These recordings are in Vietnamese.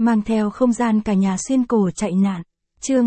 mang theo không gian cả nhà xuyên cổ chạy nạn. Chương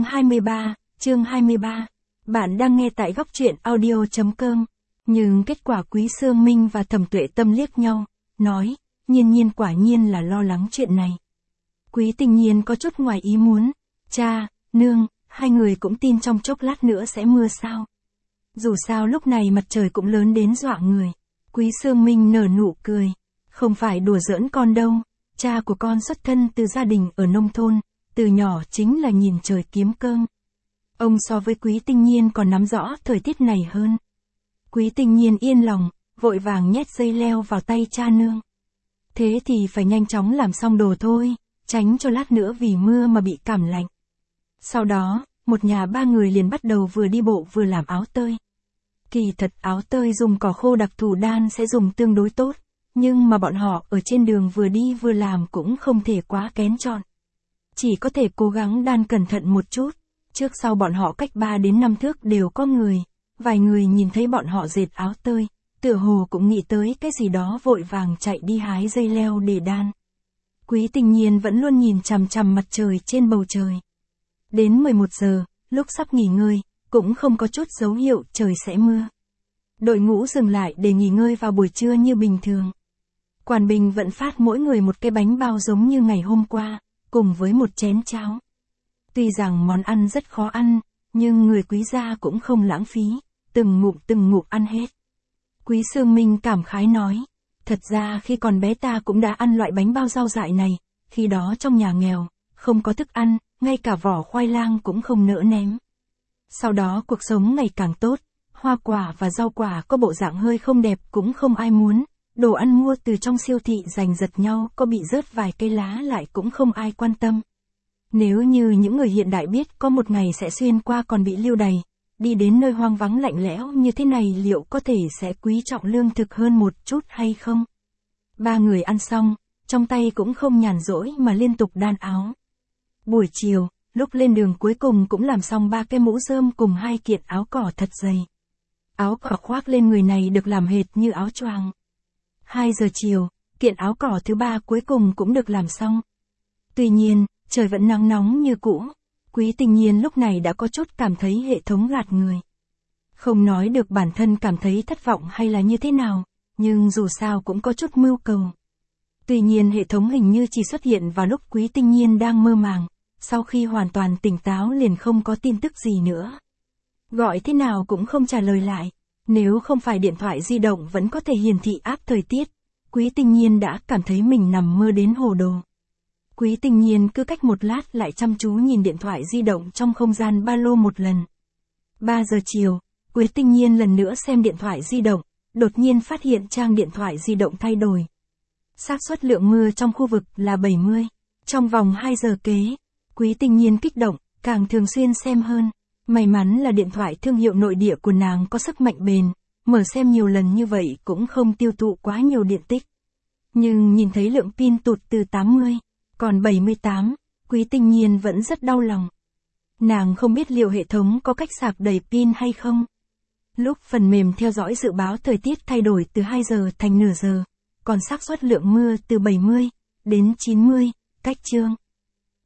23. Bạn đang nghe tại góc truyện audio.com. Nhưng kết quả Quý Sương Minh và Thẩm Tuệ Tâm liếc nhau, nói, Nhiên quả nhiên là lo lắng chuyện này. Quý Tình Nhiên có chút ngoài ý muốn, cha, nương, hai người cũng tin trong chốc lát nữa sẽ mưa sao. Dù sao lúc này mặt trời cũng lớn đến dọa người. Quý Sương Minh nở nụ cười, không phải đùa giỡn con đâu, cha của con xuất thân từ gia đình ở nông thôn, từ nhỏ chính là nhìn trời kiếm cơm. Ông so với Quý Tình Nhiên còn nắm rõ thời tiết này hơn. Quý Tình Nhiên yên lòng, vội vàng nhét dây leo vào tay cha nương. Thế thì phải nhanh chóng làm xong đồ thôi, tránh cho lát nữa vì mưa mà bị cảm lạnh. Sau đó, một nhà ba người liền bắt đầu vừa đi bộ vừa làm áo tơi. Kỳ thật áo tơi dùng cỏ khô đặc thù đan sẽ dùng tương đối tốt, nhưng mà bọn họ ở trên đường vừa đi vừa làm cũng không thể quá kén chọn. Chỉ có thể cố gắng đan cẩn thận một chút, trước sau bọn họ cách 3 đến 5 thước đều có người, vài người nhìn thấy bọn họ dệt áo tơi, tựa hồ cũng nghĩ tới cái gì đó vội vàng chạy đi hái dây leo để đan. Quý Tình Nhiên vẫn luôn nhìn chằm chằm mặt trời trên bầu trời. Đến 11 giờ, lúc sắp nghỉ ngơi, cũng không có chút dấu hiệu trời sẽ mưa. Đội ngũ dừng lại để nghỉ ngơi vào buổi trưa như bình thường. Quản Bình vẫn phát mỗi người một cái bánh bao giống như ngày hôm qua, cùng với một chén cháo. Tuy rằng món ăn rất khó ăn, nhưng người Quý gia cũng không lãng phí, từng ngụm ăn hết. Quý Sương Minh cảm khái nói, thật ra khi còn bé ta cũng đã ăn loại bánh bao rau dại này, khi đó trong nhà nghèo, không có thức ăn, ngay cả vỏ khoai lang cũng không nỡ ném. Sau đó cuộc sống ngày càng tốt, hoa quả và rau quả có bộ dạng hơi không đẹp cũng không ai muốn, đồ ăn mua từ trong siêu thị giành giật nhau có bị rớt vài cây lá lại cũng không ai quan tâm. Nếu như những người hiện đại biết có một ngày sẽ xuyên qua còn bị lưu đày, đi đến nơi hoang vắng lạnh lẽo như thế này liệu có thể sẽ quý trọng lương thực hơn một chút hay không? Ba người ăn xong, trong tay cũng không nhàn rỗi mà liên tục đan áo. Buổi chiều, lúc lên đường cuối cùng cũng làm xong 3 cái mũ rơm cùng 2 kiện áo cỏ thật dày. Áo cỏ khoác lên người này được làm hệt như áo choàng. 2 giờ chiều, kiện áo cỏ thứ 3 cuối cùng cũng được làm xong. Tuy nhiên, trời vẫn nắng nóng như cũ. Quý Tình Nhiên lúc này đã có chút cảm thấy hệ thống gạt người. Không nói được bản thân cảm thấy thất vọng hay là như thế nào, nhưng dù sao cũng có chút mưu cầu. Tuy nhiên hệ thống hình như chỉ xuất hiện vào lúc Quý Tình Nhiên đang mơ màng, sau khi hoàn toàn tỉnh táo liền không có tin tức gì nữa. Gọi thế nào cũng không trả lời lại, nếu không phải điện thoại di động vẫn có thể hiển thị áp thời tiết, Quý Tình Nhiên đã cảm thấy mình nằm mơ đến hồ đồ. Quý Tình Nhiên cứ cách một lát lại chăm chú nhìn điện thoại di động trong không gian ba lô một lần. 3 giờ chiều, Quý Tình Nhiên lần nữa xem điện thoại di động, đột nhiên phát hiện trang điện thoại di động thay đổi. Xác suất lượng mưa trong khu vực là 70. Trong vòng 2 giờ kế, Quý Tình Nhiên kích động, càng thường xuyên xem hơn. May mắn là điện thoại thương hiệu nội địa của nàng có sức mạnh bền, mở xem nhiều lần như vậy cũng không tiêu thụ quá nhiều điện tích. Nhưng nhìn thấy lượng pin tụt từ 80, còn 78, Quý Tình Nhiên vẫn rất đau lòng. Nàng không biết liệu hệ thống có cách sạc đầy pin hay không. Lúc phần mềm theo dõi dự báo thời tiết thay đổi từ 2 giờ thành nửa giờ, còn xác suất lượng mưa từ 70 đến 90, cách chương.